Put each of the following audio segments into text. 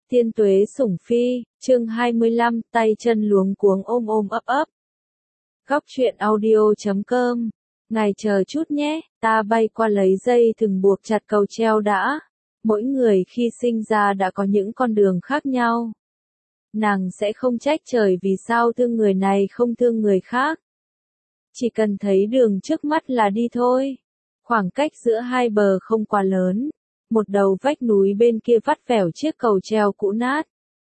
Thiên Tuế sủng phi, chương 25, tay chân luống cuống ôm ôm ấp ấp. Góc truyện audio.com. Ngài chờ chút nhé, ta bay qua lấy dây thừng buộc chặt cầu treo đã. Mỗi người khi sinh ra đã có những con đường khác nhau. Nàng sẽ không trách trời vì sao thương người này không thương người khác. Chỉ cần thấy đường trước mắt là đi thôi. Khoảng cách giữa hai bờ không quá lớn. Một đầu vách núi bên kia vắt vẻo chiếc cầu treo cũ nát.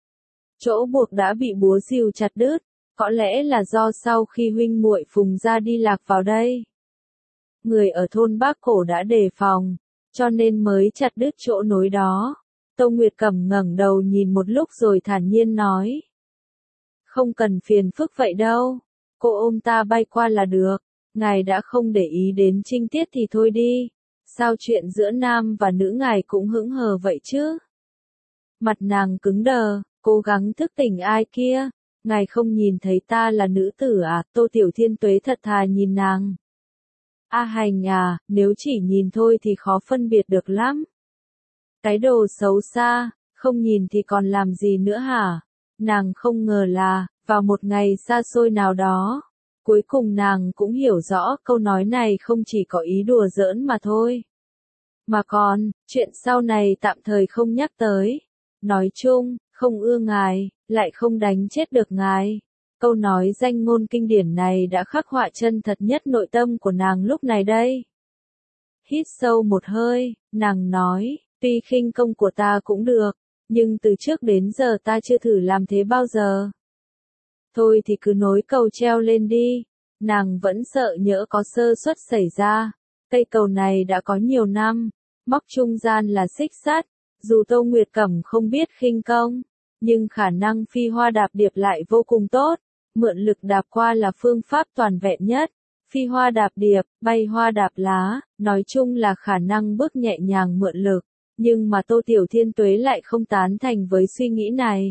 Chỗ buộc đã bị búa rìu chặt đứt, có lẽ là do sau khi huynh muội Phùng ra đi lạc vào đây. Người ở thôn Bác Cổ đã đề phòng, cho nên mới chặt đứt chỗ nối đó. Tâu Nguyệt Cẩm ngẩng đầu nhìn một lúc rồi thản nhiên nói. Không cần phiền phức vậy đâu, cô ôm ta bay qua là được, ngài đã không để ý đến trinh tiết thì thôi đi. Sao chuyện giữa nam và nữ ngài cũng hững hờ vậy chứ? Mặt nàng cứng đờ, cố gắng thức tỉnh ai kia. Ngài không nhìn thấy ta là nữ tử à? Tô Tiểu Thiên Tuế thật thà nhìn nàng. A Hành à, nếu chỉ nhìn thôi thì khó phân biệt được lắm. Cái đồ xấu xa, không nhìn thì còn làm gì nữa hả? Nàng không ngờ là, vào một ngày xa xôi nào đó, cuối cùng nàng cũng hiểu rõ câu nói này không chỉ có ý đùa giỡn mà thôi. Mà còn, chuyện sau này tạm thời không nhắc tới. Nói chung, không ưa ngài, lại không đánh chết được ngài. Câu nói danh ngôn kinh điển này đã khắc họa chân thật nhất nội tâm của nàng lúc này đây. Hít sâu một hơi, nàng nói, tuy khinh công của ta cũng được, nhưng từ trước đến giờ ta chưa thử làm thế bao giờ. Thôi thì cứ nối cầu treo lên đi. Nàng vẫn sợ nhỡ có sơ suất xảy ra. Cây cầu này đã có nhiều năm, móc trung gian là xích sắt. Dù Tô Nguyệt Cẩm không biết khinh công, nhưng khả năng phi hoa đạp điệp lại vô cùng tốt. Mượn lực đạp qua là phương pháp toàn vẹn nhất. Phi hoa đạp điệp, bay hoa đạp lá, nói chung là khả năng bước nhẹ nhàng mượn lực. Nhưng mà Tô Tiểu Thiên Tuế lại không tán thành với suy nghĩ này.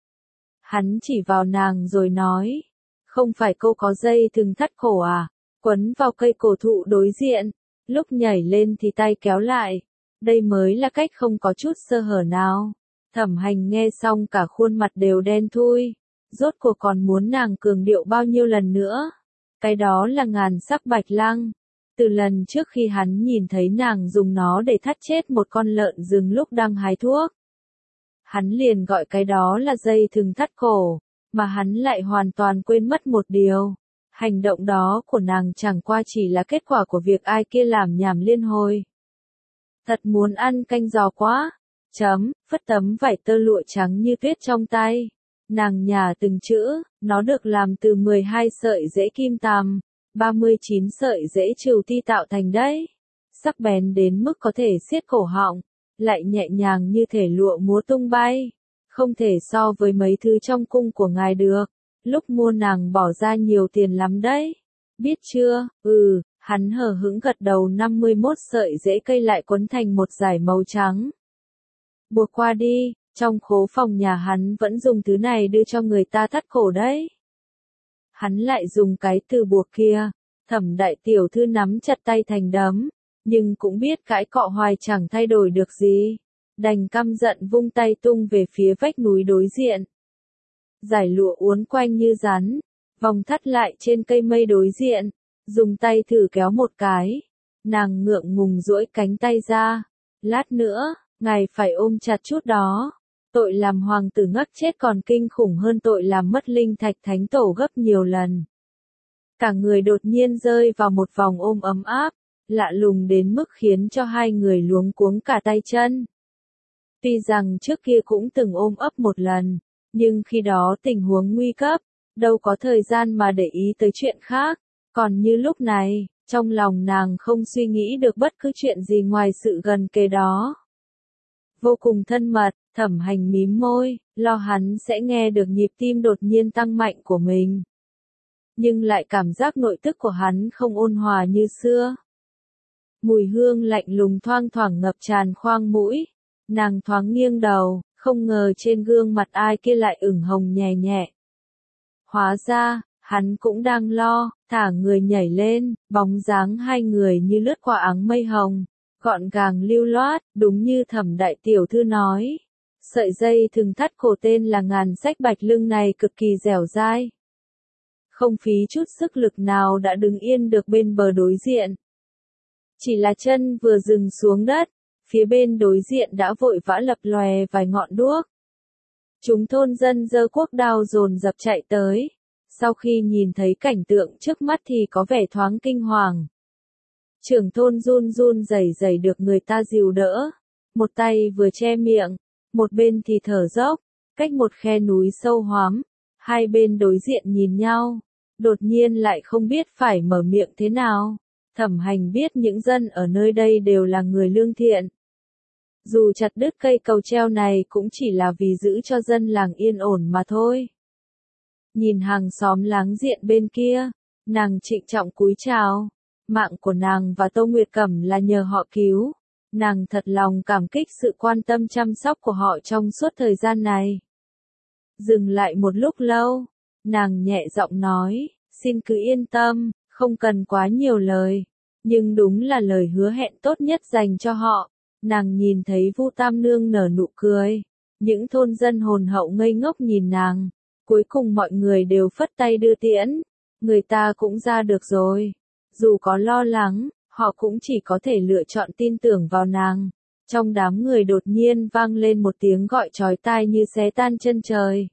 Hắn chỉ vào nàng rồi nói, không phải cô có dây thừng thắt cổ à, quấn vào cây cổ thụ đối diện, lúc nhảy lên thì tay kéo lại, đây mới là cách không có chút sơ hở nào. Thẩm Hành nghe xong cả khuôn mặt đều đen thui, rốt cuộc còn muốn nàng cường điệu bao nhiêu lần nữa, cái đó là ngàn sắc bạch lăng. Từ lần trước khi hắn nhìn thấy nàng dùng nó để thắt chết một con lợn rừng lúc đang hái thuốc, hắn liền gọi cái đó là dây thừng thắt cổ, mà hắn lại hoàn toàn quên mất một điều. Hành động đó của nàng chẳng qua chỉ là kết quả của việc ai kia làm nhảm liên hồi. Thật muốn ăn canh giò quá. Phất tấm vải tơ lụa trắng như tuyết trong tay. Nàng nhả từng chữ, nó được làm từ 12 sợi rễ kim tằm, 39 sợi rễ trừu ti tạo thành đấy. Sắc bén đến mức có thể xiết cổ họng, lại nhẹ nhàng như thể lụa múa tung bay. Không thể so với mấy thứ trong cung của ngài được. Lúc mua nàng bỏ ra nhiều tiền lắm đấy. Biết chưa? Hắn hờ hững gật đầu. 51 sợi rễ cây lại quấn thành một dải màu trắng. Buộc qua đi, trong khố phòng nhà hắn vẫn dùng thứ này đưa cho người ta thắt cổ đấy. Hắn lại dùng cái từ buộc kia. Thẩm đại tiểu thư nắm chặt tay thành đấm, nhưng cũng biết cãi cọ hoài chẳng thay đổi được gì. Đành căm giận vung tay tung về phía vách núi đối diện. Dải lụa uốn quanh như rắn, vòng thắt lại trên cây mây đối diện, dùng tay thử kéo một cái. Nàng ngượng ngùng duỗi cánh tay ra. Lát nữa, ngài phải ôm chặt chút đó. Tội làm hoàng tử ngất chết còn kinh khủng hơn tội làm mất linh thạch thánh tổ gấp nhiều lần. Cả người đột nhiên rơi vào một vòng ôm ấm áp, lạ lùng đến mức khiến cho hai người luống cuống cả tay chân. Tuy rằng trước kia cũng từng ôm ấp một lần, nhưng khi đó tình huống nguy cấp, đâu có thời gian mà để ý tới chuyện khác. Còn như lúc này, trong lòng nàng không suy nghĩ được bất cứ chuyện gì ngoài sự gần kề đó. Vô cùng thân mật, Thẩm Hành mím môi, lo hắn sẽ nghe được nhịp tim đột nhiên tăng mạnh của mình. Nhưng lại cảm giác nội tức của hắn không ôn hòa như xưa. Mùi hương lạnh lùng thoang thoảng ngập tràn khoang mũi. Nàng thoáng nghiêng đầu, không ngờ trên gương mặt ai kia lại ửng hồng nhẹ nhẹ. Hóa ra, hắn cũng đang lo, thả người nhảy lên, bóng dáng hai người như lướt qua áng mây hồng, gọn gàng lưu loát, đúng như Thẩm đại tiểu thư nói. Sợi dây thừng thắt cổ tên là ngàn sách bạch lưng này cực kỳ dẻo dai. Không phí chút sức lực nào đã đứng yên được bên bờ đối diện. Chỉ là chân vừa dừng xuống đất, phía bên đối diện đã vội vã lập lòe vài ngọn đuốc. Chúng thôn dân giơ cuốc đao dồn dập chạy tới. Sau khi nhìn thấy cảnh tượng trước mắt thì có vẻ thoáng kinh hoàng. Trưởng thôn run run rẩy rẩy được người ta dìu đỡ. Một tay vừa che miệng, một bên thì thở dốc, cách một khe núi sâu hoắm. Hai bên đối diện nhìn nhau, đột nhiên lại không biết phải mở miệng thế nào. Thẩm Hành biết những dân ở nơi đây đều là người lương thiện. Dù chặt đứt cây cầu treo này cũng chỉ là vì giữ cho dân làng yên ổn mà thôi. Nhìn hàng xóm láng giềng bên kia, nàng trịnh trọng cúi chào. Mạng của nàng và Tô Nguyệt Cẩm là nhờ họ cứu. Nàng thật lòng cảm kích sự quan tâm chăm sóc của họ trong suốt thời gian này. Dừng lại một lúc lâu, nàng nhẹ giọng nói, xin cứ yên tâm, không cần quá nhiều lời. Nhưng đúng là lời hứa hẹn tốt nhất dành cho họ. Nàng nhìn thấy Vu Tam Nương nở nụ cười. Những thôn dân hồn hậu ngây ngốc nhìn nàng. Cuối cùng mọi người đều phất tay đưa tiễn. Người ta cũng ra được rồi. Dù có lo lắng, họ cũng chỉ có thể lựa chọn tin tưởng vào nàng. Trong đám người đột nhiên vang lên một tiếng gọi chói tai như xé tan chân trời.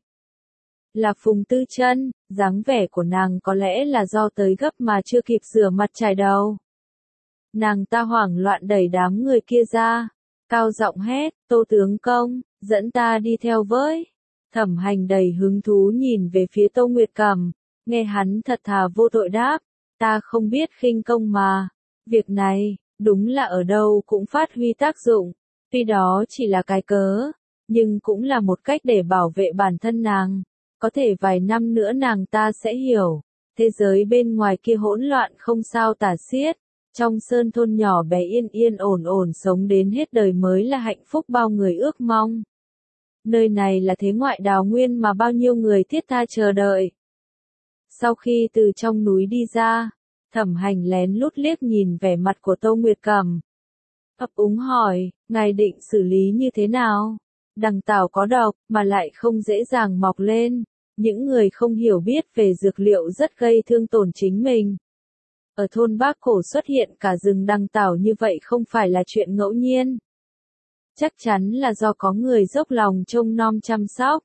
Là Phùng Tư Chân, dáng vẻ của nàng có lẽ là do tới gấp mà chưa kịp rửa mặt chải đầu. Nàng ta hoảng loạn đẩy đám người kia ra, cao giọng hét, Tô tướng công, dẫn ta đi theo với. Thẩm Hành đầy hứng thú nhìn về phía Tô Nguyệt Cẩm, nghe hắn thật thà vô tội đáp, ta không biết khinh công mà. Việc này, đúng là ở đâu cũng phát huy tác dụng, tuy đó chỉ là cái cớ, nhưng cũng là một cách để bảo vệ bản thân nàng. Có thể vài năm nữa nàng ta sẽ hiểu, thế giới bên ngoài kia hỗn loạn không sao tả xiết, trong sơn thôn nhỏ bé yên yên ổn ổn sống đến hết đời mới là hạnh phúc bao người ước mong. Nơi này là thế ngoại đào nguyên mà bao nhiêu người thiết tha chờ đợi. Sau khi từ trong núi đi ra, Thẩm Hành lén lút liếc nhìn vẻ mặt của Tô Nguyệt Cẩm. Ấp úng hỏi, ngài định xử lý như thế nào? Đằng tảo có độc, mà lại không dễ dàng mọc lên. Những người không hiểu biết về dược liệu rất gây thương tổn chính mình. Ở thôn Bác Cổ xuất hiện cả rừng đằng tảo như vậy không phải là chuyện ngẫu nhiên. Chắc chắn là do có người dốc lòng trông nom chăm sóc.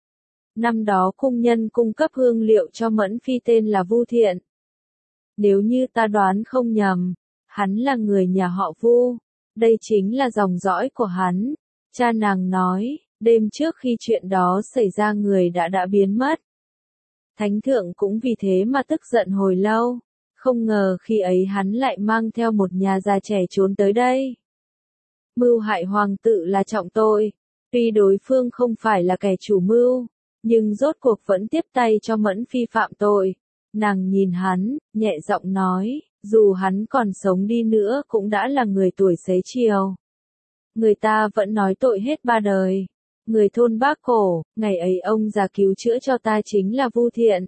Năm đó cung nhân cung cấp hương liệu cho Mẫn Phi tên là Vu Thiện. Nếu như ta đoán không nhầm, hắn là người nhà họ Vu. Đây chính là dòng dõi của hắn. Cha nàng nói, đêm trước khi chuyện đó xảy ra người đã biến mất. Thánh thượng cũng vì thế mà tức giận hồi lâu. Không ngờ khi ấy hắn lại mang theo một nhà già trẻ trốn tới đây. Mưu hại hoàng tử là trọng tội. Tuy đối phương không phải là kẻ chủ mưu, nhưng rốt cuộc vẫn tiếp tay cho Mẫn Phi phạm tội. Nàng nhìn hắn, nhẹ giọng nói, dù hắn còn sống đi nữa cũng đã là người tuổi xế chiều. Người ta vẫn nói tội hết ba đời. Người thôn Bác Cổ, ngày ấy ông già cứu chữa cho ta chính là Vu Thiện.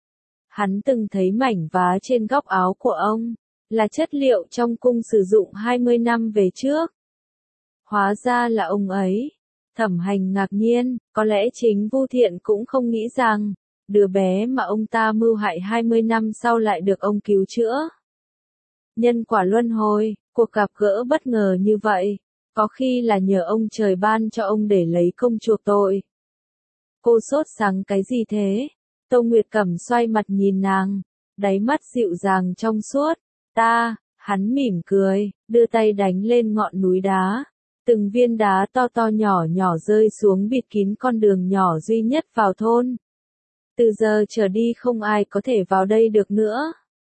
Hắn từng thấy mảnh vá trên góc áo của ông, là chất liệu trong cung sử dụng 20 năm về trước. Hóa ra là ông ấy. Thẩm Hành ngạc nhiên, có lẽ chính Vu Thiện cũng không nghĩ rằng, đứa bé mà ông ta mưu hại 20 năm sau lại được ông cứu chữa. Nhân quả luân hồi, cuộc gặp gỡ bất ngờ như vậy, có khi là nhờ ông trời ban cho ông để lấy công chuộc tội. Cô sốt sắng cái gì thế? Tô Nguyệt Cẩm xoay mặt nhìn nàng, đáy mắt dịu dàng trong suốt. Hắn mỉm cười, đưa tay đánh lên ngọn núi đá. Từng viên đá to to nhỏ nhỏ rơi xuống bịt kín con đường nhỏ duy nhất vào thôn. Từ giờ trở đi không ai có thể vào đây được nữa.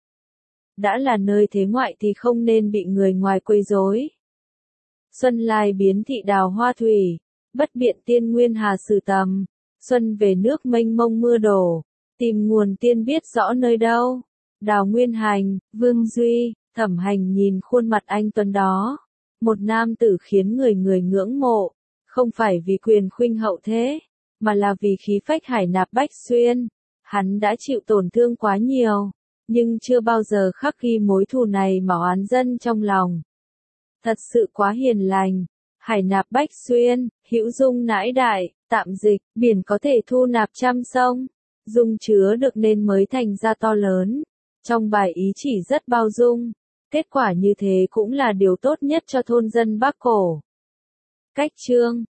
Đã là nơi thế ngoại thì không nên bị người ngoài quấy rối. Xuân lai biến thị đào hoa thủy, bất biện tiên nguyên hà sử tầm. Xuân về nước mênh mông mưa đổ, tìm nguồn tiên biết rõ nơi đâu. Đào Nguyên Hành, Vương Duy, Thẩm Hành nhìn khuôn mặt anh tuấn đó. Một nam tử khiến người người ngưỡng mộ, không phải vì quyền khuynh hậu thế, mà là vì khí phách hải nạp bách xuyên. Hắn đã chịu tổn thương quá nhiều, nhưng chưa bao giờ khắc ghi mối thù này mà oán dân trong lòng. Thật sự quá hiền lành, Hải nạp bách xuyên, hữu dung nãi đại, tạm dịch, biển có thể thu nạp trăm sông, dung chứa được nên mới thành ra to lớn. Trong bài ý chỉ rất bao dung, kết quả như thế cũng là điều tốt nhất cho thôn dân Bắc Cổ. Cách chương